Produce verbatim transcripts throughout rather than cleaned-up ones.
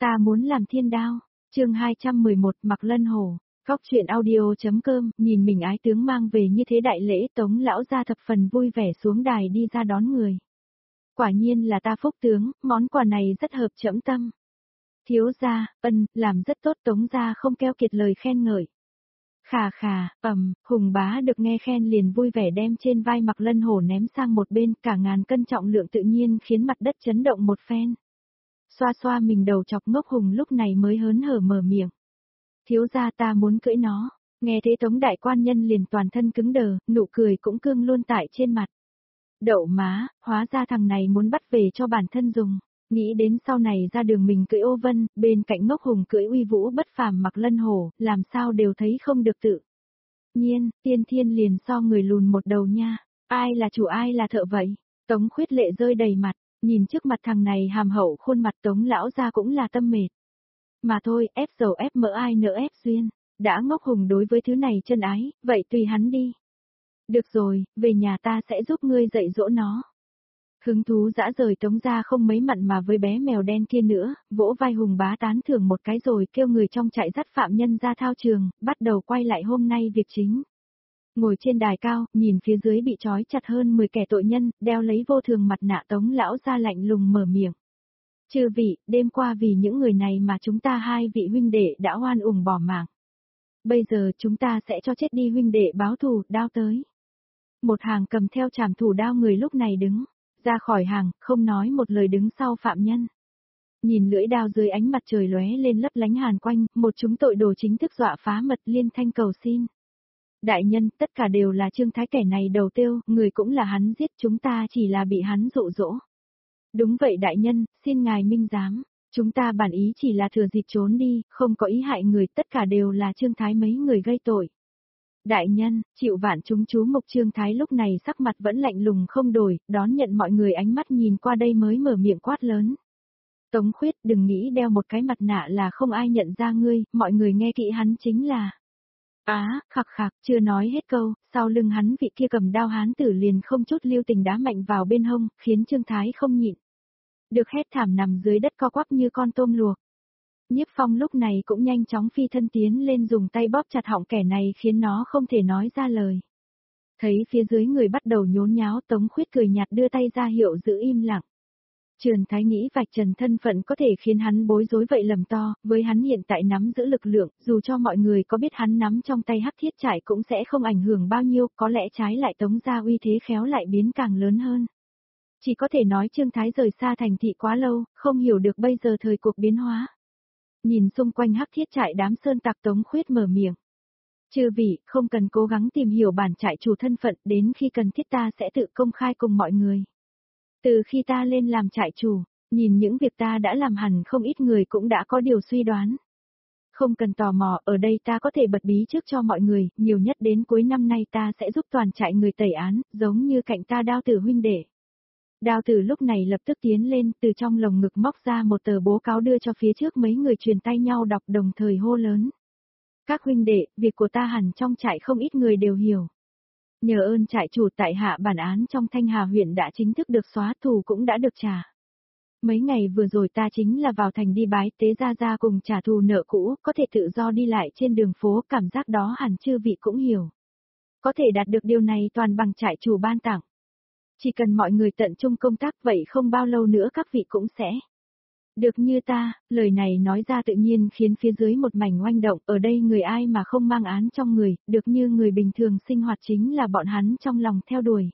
Ta muốn làm thiên đao. Chương hai trăm mười một Mặc Lân Hổ. Góc truyện audio.com, nhìn mình ái tướng mang về như thế đại lễ, Tống lão gia thập phần vui vẻ xuống đài đi ra đón người. Quả nhiên là ta phúc tướng, món quà này rất hợp trẫm tâm. Thiếu gia, ân, làm rất tốt. Tống gia không keo kiệt lời khen ngợi. Khà khà, ầm, Hùng bá được nghe khen liền vui vẻ đem trên vai Mặc Lân Hổ ném sang một bên, cả ngàn cân trọng lượng tự nhiên khiến mặt đất chấn động một phen. Xoa xoa mình đầu chọc ngốc Hùng lúc này mới hớn hở mở miệng. Thiếu gia, ta muốn cưỡi nó. Nghe thế Tống đại quan nhân liền toàn thân cứng đờ, nụ cười cũng cương luôn tại trên mặt. Đậu má, hóa ra thằng này muốn bắt về cho bản thân dùng. Nghĩ đến sau này ra đường mình cưỡi ô vân, bên cạnh ngốc Hùng cưỡi uy vũ bất phàm Mặc Lân Hổ, làm sao đều thấy không được tự nhiên. Tiên thiên liền so người lùn một đầu nha. Ai là chủ ai là thợ vậy? Tống Khuyết lệ rơi đầy mặt, nhìn trước mặt thằng này hàm hậu khuôn mặt Tống lão ra cũng là tâm mệt. Mà thôi, ép dầu ép mỡ ai nỡ ép duyên. Đã ngốc Hùng đối với thứ này chân ái, vậy tùy hắn đi. Được rồi, về nhà ta sẽ giúp ngươi dạy dỗ nó. Hứng thú dã rời Tống ra không mấy mặn mà với bé mèo đen kia nữa, vỗ vai Hùng bá tán thưởng một cái rồi kêu người trong trại dắt phạm nhân ra thao trường, bắt đầu quay lại hôm nay việc chính. Ngồi trên đài cao, nhìn phía dưới bị trói chặt hơn mười kẻ tội nhân, đeo lấy vô thường mặt nạ Tống lão ra lạnh lùng mở miệng. Chư vị, đêm qua vì những người này mà chúng ta hai vị huynh đệ đã oan uổng bỏ mạng. Bây giờ chúng ta sẽ cho chết đi huynh đệ báo thù, đao tới. Một hàng cầm theo trảm thủ đao người lúc này đứng ra khỏi hàng, không nói một lời đứng sau phạm nhân. Nhìn lưỡi đao dưới ánh mặt trời lóe lên lấp lánh hàn quanh, một chúng tội đồ chính thức dọa phá mật liên thanh cầu xin. Đại nhân, tất cả đều là Trương Thái kẻ này đầu tiêu, người cũng là hắn giết, chúng ta chỉ là bị hắn dụ dỗ. Đúng vậy đại nhân, xin ngài minh giám, chúng ta bản ý chỉ là thừa dịp trốn đi, không có ý hại người, tất cả đều là Trương Thái mấy người gây tội. Đại nhân, chịu vạn chúng chú mục Trương Thái lúc này sắc mặt vẫn lạnh lùng không đổi, đón nhận mọi người ánh mắt nhìn qua đây mới mở miệng quát lớn. Tống Khuyết, đừng nghĩ đeo một cái mặt nạ là không ai nhận ra ngươi, mọi người nghe kỹ hắn chính là... Á, à, khặc khặc, chưa nói hết câu, sau lưng hắn vị kia cầm đao hán tử liền không chút lưu tình đá mạnh vào bên hông, khiến Trương Thái không nhịn. Được hét thảm nằm dưới đất co quắp như con tôm luộc. Nhiếp Phong lúc này cũng nhanh chóng phi thân tiến lên dùng tay bóp chặt họng kẻ này khiến nó không thể nói ra lời. Thấy phía dưới người bắt đầu nhốn nháo, Tống Khuyết cười nhạt đưa tay ra hiệu giữ im lặng. Trần Thái nghĩ vạch trần thân phận có thể khiến hắn bối rối vậy lầm to, với hắn hiện tại nắm giữ lực lượng, dù cho mọi người có biết hắn nắm trong tay hắc thiết trại cũng sẽ không ảnh hưởng bao nhiêu, có lẽ trái lại Tống gia uy thế khéo lại biến càng lớn hơn. Chỉ có thể nói Trương Thái rời xa thành thị quá lâu, không hiểu được bây giờ thời cuộc biến hóa. Nhìn xung quanh hắc thiết trại đám sơn tặc Tống Khuyết mở miệng. Chư vị, không cần cố gắng tìm hiểu bản trại chủ thân phận, đến khi cần thiết ta sẽ tự công khai cùng mọi người. Từ khi ta lên làm trại chủ, nhìn những việc ta đã làm hẳn không ít người cũng đã có điều suy đoán. Không cần tò mò, ở đây ta có thể bật bí trước cho mọi người, nhiều nhất đến cuối năm nay ta sẽ giúp toàn trại người tẩy án, giống như cạnh ta Đao Tử huynh đệ. Đao Tử lúc này lập tức tiến lên, từ trong lồng ngực móc ra một tờ bố cáo đưa cho phía trước mấy người truyền tay nhau đọc đồng thời hô lớn. Các huynh đệ, việc của ta hẳn trong trại không ít người đều hiểu. Nhờ ơn trại chủ tại hạ bản án trong Thanh Hà huyện đã chính thức được xóa, thù cũng đã được trả. Mấy ngày vừa rồi ta chính là vào thành đi bái tế gia gia cùng trả thù nợ cũ, có thể tự do đi lại trên đường phố, cảm giác đó hẳn chư vị cũng hiểu. Có thể đạt được điều này toàn bằng trại chủ ban tặng. Chỉ cần mọi người tận trung công tác vậy không bao lâu nữa các vị cũng sẽ được như ta. Lời này nói ra tự nhiên khiến phía dưới một mảnh oanh động, ở đây người ai mà không mang án trong người, được như người bình thường sinh hoạt chính là bọn hắn trong lòng theo đuổi.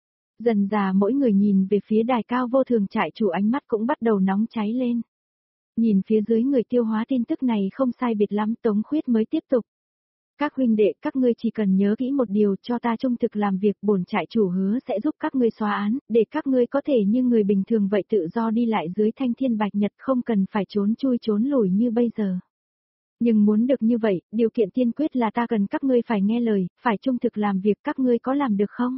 Dần dà mỗi người nhìn về phía đài cao vô thường trại chủ ánh mắt cũng bắt đầu nóng cháy lên. Nhìn phía dưới người tiêu hóa tin tức này không sai biệt lắm, Tống Khuyết mới tiếp tục. Các huynh đệ, các ngươi chỉ cần nhớ kỹ một điều, cho ta trung thực làm việc, bổn trại chủ hứa sẽ giúp các ngươi xóa án, để các ngươi có thể như người bình thường vậy tự do đi lại dưới thanh thiên bạch nhật, không cần phải trốn chui trốn lùi như bây giờ. Nhưng muốn được như vậy, điều kiện tiên quyết là ta cần các ngươi phải nghe lời, phải trung thực làm việc, các ngươi có làm được không?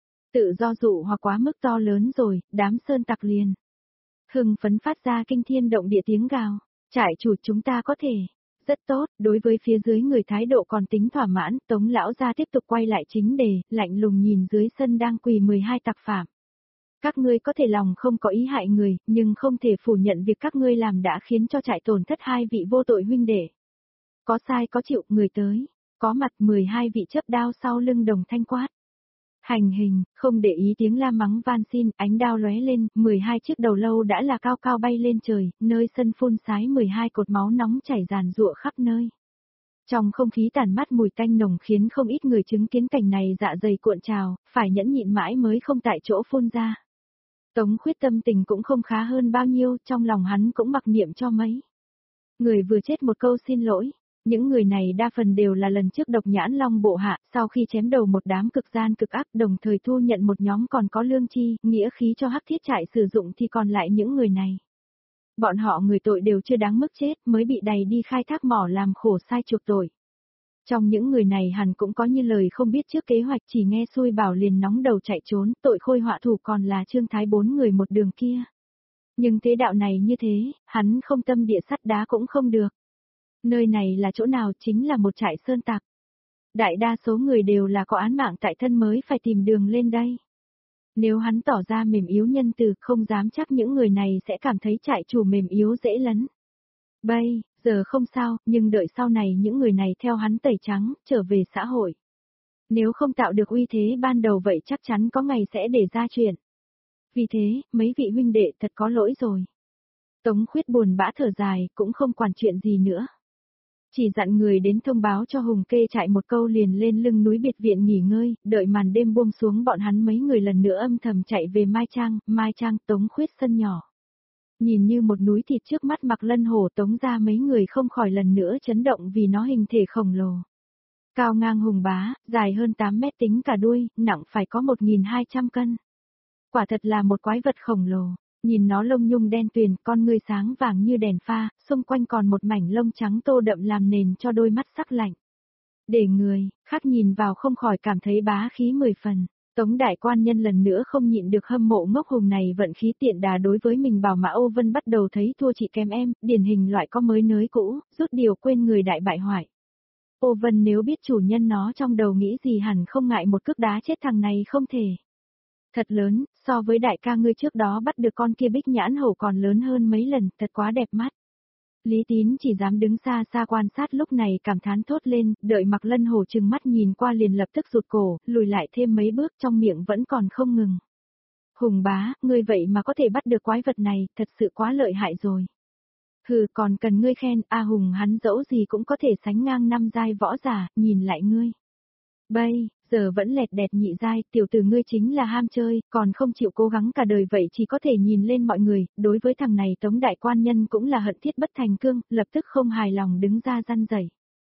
Tự do dụ hoặc quá mức to lớn rồi, đám sơn tặc liền hưng phấn phát ra kinh thiên động địa tiếng gào. Trại chủ, chúng ta có thể. Rất tốt, đối với phía dưới người thái độ còn tính thỏa mãn, Tống lão gia tiếp tục quay lại chính đề, lạnh lùng nhìn dưới sân đang quỳ mười hai tặc phạm. Các ngươi có thể lòng không có ý hại người, nhưng không thể phủ nhận việc các ngươi làm đã khiến cho trại tổn thất hai vị vô tội huynh đệ. Có sai có chịu, người tới. Có mặt mười hai vị chấp đao sau lưng đồng thanh quát. Hành hình, không để ý tiếng la mắng van xin, ánh đao lóe lên, mười hai chiếc đầu lâu đã là cao cao bay lên trời, nơi sân phun sái mười hai cột máu nóng chảy ràn rụa khắp nơi. Trong không khí tàn mát mùi tanh nồng khiến không ít người chứng kiến cảnh này dạ dày cuộn trào, phải nhẫn nhịn mãi mới không tại chỗ phun ra. Tống Khuyết tâm tình cũng không khá hơn bao nhiêu, trong lòng hắn cũng mặc niệm cho mấy người vừa chết một câu xin lỗi. Những người này đa phần đều là lần trước độc nhãn long bộ hạ, sau khi chém đầu một đám cực gian cực ác đồng thời thu nhận một nhóm còn có lương chi, nghĩa khí cho hắc thiết trại sử dụng thì còn lại những người này. Bọn họ người tội đều chưa đáng mức chết mới bị đày đi khai thác mỏ làm khổ sai chuộc tội. Trong những người này hẳn cũng có như lời không biết trước kế hoạch chỉ nghe xui bảo liền nóng đầu chạy trốn, tội khôi họa thủ còn là Trương Thái bốn người một đường kia. Nhưng thế đạo này như thế, hắn không tâm địa sắt đá cũng không được. Nơi này là chỗ nào chính là một trại sơn tặc. Đại đa số người đều là có án mạng tại thân mới phải tìm đường lên đây. Nếu hắn tỏ ra mềm yếu nhân từ không dám chắc những người này sẽ cảm thấy trại chủ mềm yếu dễ lấn. Bây, giờ không sao, nhưng đợi sau này những người này theo hắn tẩy trắng, trở về xã hội. Nếu không tạo được uy thế ban đầu vậy chắc chắn có ngày sẽ để ra chuyện. Vì thế, mấy vị huynh đệ thật có lỗi rồi. Tống Khuyết buồn bã thở dài, cũng không quản chuyện gì nữa. Chỉ dặn người đến thông báo cho Hùng Kê chạy một câu liền lên lưng núi biệt viện nghỉ ngơi, đợi màn đêm buông xuống bọn hắn mấy người lần nữa âm thầm chạy về Mai Trang, Mai Trang Tống Khuyết sân nhỏ. Nhìn như một núi thịt trước mắt Mạc Lân Hổ Tống ra mấy người không khỏi lần nữa chấn động vì nó hình thể khổng lồ. Cao ngang hùng bá, dài hơn tám mét tính cả đuôi, nặng phải có một nghìn hai trăm cân. Quả thật là một quái vật khổng lồ. Nhìn nó lông nhung đen tuyền, con ngươi sáng vàng như đèn pha, xung quanh còn một mảnh lông trắng tô đậm làm nền cho đôi mắt sắc lạnh. Để người, khác nhìn vào không khỏi cảm thấy bá khí mười phần. Tống đại quan nhân lần nữa không nhịn được hâm mộ ngốc hùng này vận khí tiện đà đối với mình bảo Mã Ô Vân bắt đầu thấy thua chị kém em, điển hình loại có mới nới cũ, rút điều quên người đại bại hoại. Ô Vân nếu biết chủ nhân nó trong đầu nghĩ gì hẳn không ngại một cước đá chết thằng này không thể. Thật lớn, so với đại ca ngươi trước đó bắt được con kia bích nhãn hổ còn lớn hơn mấy lần, thật quá đẹp mắt. Lý Tín chỉ dám đứng xa xa quan sát lúc này cảm thán thốt lên, đợi Mạc Lân Hổ trừng mắt nhìn qua liền lập tức rụt cổ, lùi lại thêm mấy bước trong miệng vẫn còn không ngừng. Hùng bá, ngươi vậy mà có thể bắt được quái vật này, thật sự quá lợi hại rồi. Hừ, còn cần ngươi khen, a Hùng hắn dẫu gì cũng có thể sánh ngang năm giai võ giả, nhìn lại ngươi. Bây, giờ vẫn lẹt đẹt nhị giai, tiểu tử ngươi chính là ham chơi, còn không chịu cố gắng cả đời vậy chỉ có thể nhìn lên mọi người, đối với thằng này Tống đại quan nhân cũng là hận thiết bất thành cương, lập tức không hài lòng đứng ra răn rẩy.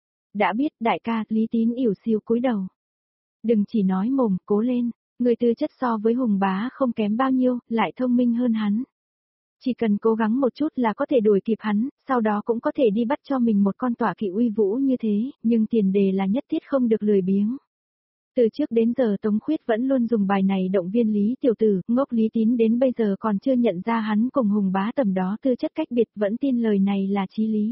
Đã biết đại ca, Lý Tín ỉu xìu cúi đầu. Đừng chỉ nói mồm, cố lên, người tư chất so với Hùng bá không kém bao nhiêu, lại thông minh hơn hắn. Chỉ cần cố gắng một chút là có thể đuổi kịp hắn, sau đó cũng có thể đi bắt cho mình một con tọa kỵ uy vũ như thế, nhưng tiền đề là nhất thiết không được lười biếng. Từ trước đến giờ Tống Khuyết vẫn luôn dùng bài này động viên Lý tiểu tử, ngốc Lý Tín đến bây giờ còn chưa nhận ra hắn cùng Hùng bá tầm đó tư chất cách biệt vẫn tin lời này là chí lý.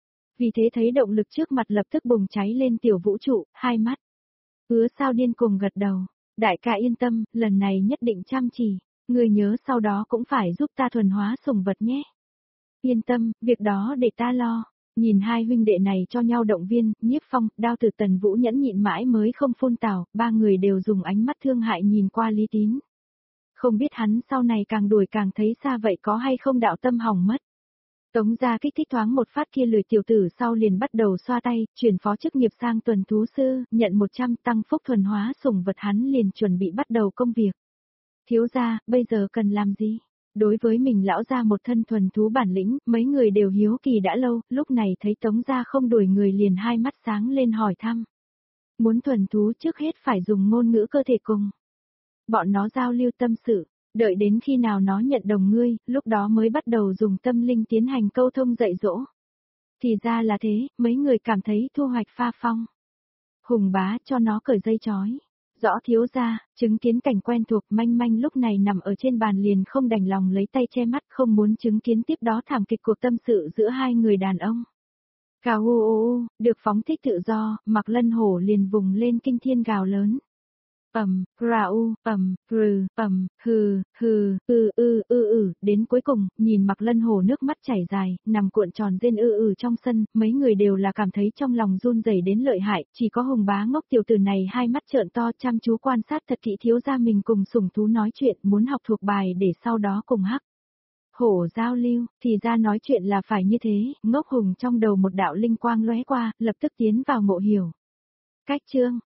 Vì thế thấy động lực trước mặt lập tức bùng cháy lên tiểu vũ trụ, hai mắt. Ứa sao điên cuồng gật đầu, đại ca yên tâm, lần này nhất định chăm chỉ, người nhớ sau đó cũng phải giúp ta thuần hóa sủng vật nhé. Yên tâm, việc đó để ta lo. Nhìn hai huynh đệ này cho nhau động viên, Nhiếp Phong, Đao Tử Tần Vũ nhẫn nhịn mãi mới không phun tào, ba người đều dùng ánh mắt thương hại nhìn qua Lý Tín. Không biết hắn sau này càng đuổi càng thấy xa vậy có hay không đạo tâm hỏng mất. Tống gia kích thích thoáng một phát kia lười tiểu tử sau liền bắt đầu xoa tay, chuyển phó chức nghiệp sang tuần thú sư, nhận một trăm tăng phúc thuần hóa sủng vật hắn liền chuẩn bị bắt đầu công việc. Thiếu gia, bây giờ cần làm gì? Đối với mình lão gia một thân thuần thú bản lĩnh, mấy người đều hiếu kỳ đã lâu, lúc này thấy Tống gia không đuổi người liền hai mắt sáng lên hỏi thăm. Muốn thuần thú trước hết phải dùng ngôn ngữ cơ thể cùng. Bọn nó giao lưu tâm sự, đợi đến khi nào nó nhận đồng ngươi, lúc đó mới bắt đầu dùng tâm linh tiến hành câu thông dạy dỗ. Thì ra là thế, mấy người cảm thấy thu hoạch pha phong. Hùng bá cho nó cởi dây chói. Rõ thiếu gia, chứng kiến cảnh quen thuộc manh manh lúc này nằm ở trên bàn liền không đành lòng lấy tay che mắt không muốn chứng kiến tiếp đó thảm kịch cuộc tâm sự giữa hai người đàn ông. Gào u u u, được phóng thích tự do, Mạc Lân Hổ liền vùng lên kinh thiên gào lớn. Ầm, rau, ầm, rừ, ầm, hừ, hừ, ư ư ư ư, đến cuối cùng, nhìn Mạc Lân Hồ nước mắt chảy dài, nằm cuộn tròn rên ư ư trong sân, mấy người đều là cảm thấy trong lòng run rẩy đến lợi hại, chỉ có Hùng Bá ngốc tiểu tử này hai mắt trợn to chăm chú quan sát thật kỹ thiếu gia mình cùng sủng thú nói chuyện, muốn học thuộc bài để sau đó cùng hắc hổ giao lưu, thì ra nói chuyện là phải như thế, ngốc Hùng trong đầu một đạo linh quang lóe qua, lập tức tiến vào ngộ hiểu. Cách chương